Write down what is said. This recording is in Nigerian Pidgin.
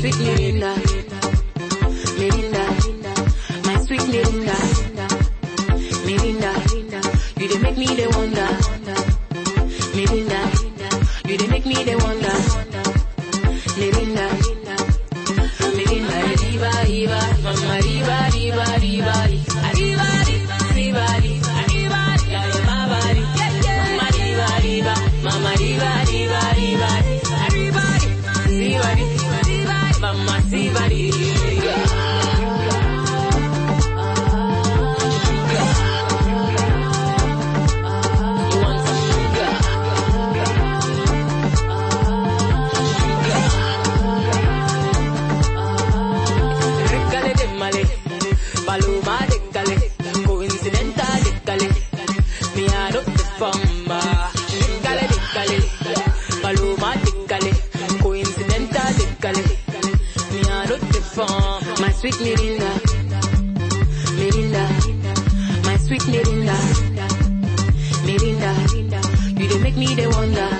sweet Mirinda, Mirinda, my sweet Mirinda, Mirinda, you dey make me the wonder, Mirinda, you dey make me the wonder, Mirinda, Mirinda, Riva, Riva, Mama Riva, Riva, Riva, Riva, Riva, Riva, Mama Riva, Riva, Mama Riva, Riva, Riva, Riva, Riva, Mama Riva, Riva. Paloma de Cale, coincidental de Cale, me a no te fama. Cale de Cale, Paloma de Cale, coincidental de Cale, me a no te fama. My sweet Mirinda, Mirinda, my sweet Mirinda, Mirinda, you dey make me the wonder.